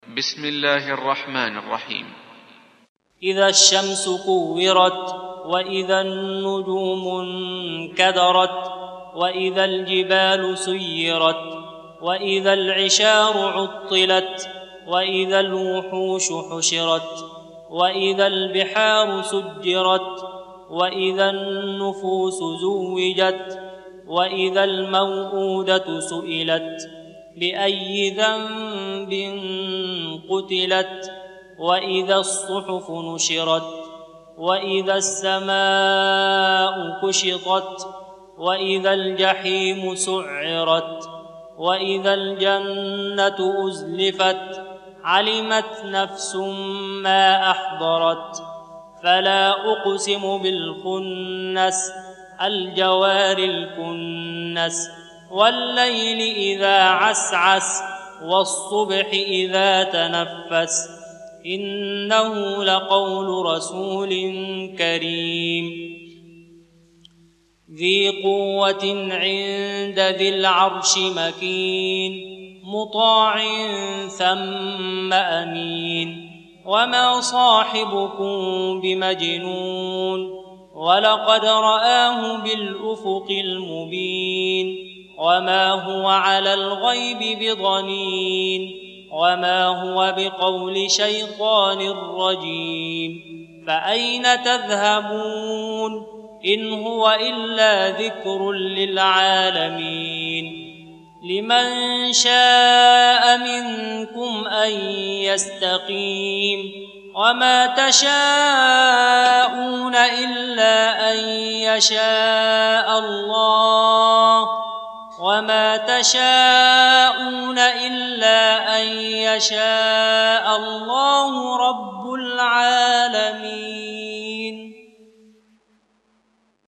بسم الله الرحمن الرحيم. إذا الشمس كورت، وإذا النجوم انكدرت، وإذا الجبال سيرت، وإذا العشار عطلت، وإذا الوحوش حشرت، وإذا البحار سجرت، وإذا النفوس زوجت، وإذا الموءودة سئلت بأي ذنب قتلت، وإذا الصحف نشرت، وإذا السماء كشطت، وإذا الجحيم سعرت، وإذا الجنة أزلفت، علمت نفس ما أحضرت. فلا أقسم بالخنس، الجوار الكنس، والليل إذا عسعس، والصبح إذا تنفس، إنه لقول رسول كريم ذي قوة عند ذي العرش مكين، مطاع ثم أمين. وما صاحبكم بمجنون، ولقد رآه بالأفق المبين. وما هو على الغيب بضنين، وما هو بقول شيطان رجيم. فأين تذهبون؟ إن هو إلا ذكر للعالمين. لمن شاء منكم أن يستقيم، وما تشاءون إلا أن يشاء الله، وما تشاءون إلا أن يشاء الله رب العالمين.